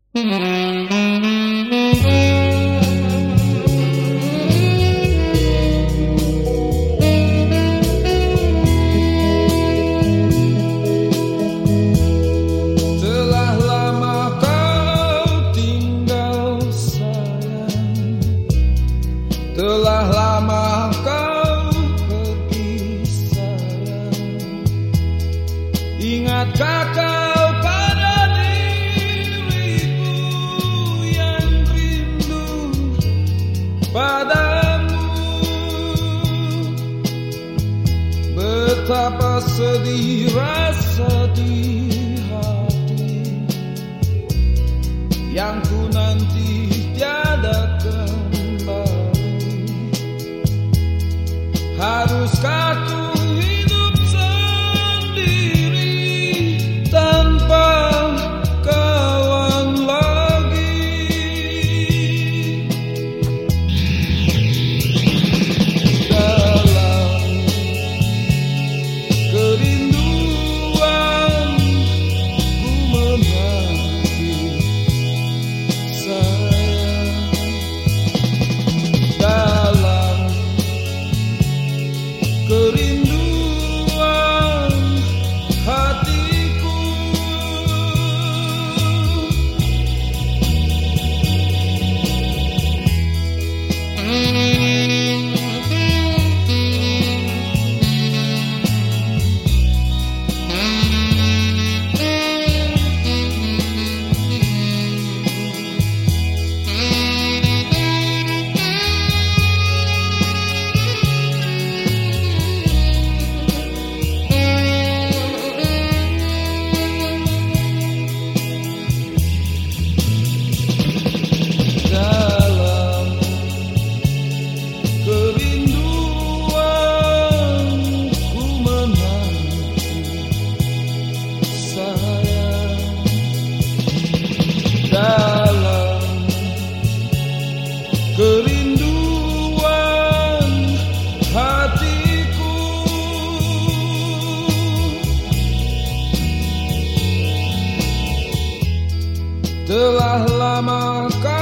Telah lama kau tinggal sayang, telah lama kau pergi sayang. Ingatkah kau pada diriku yang rindu padamu? Betapa sedih rasa di hati yang ku nanti tiada kembali. Haruskah ku hidup sendiri tanpa kawan lagi? Dalam kerinduan ku menanti sayang. Dalam kerinduan hatiku, dalam kerinduan ku menanti sayang. Dalam kerinduan hatiku, telah lama kau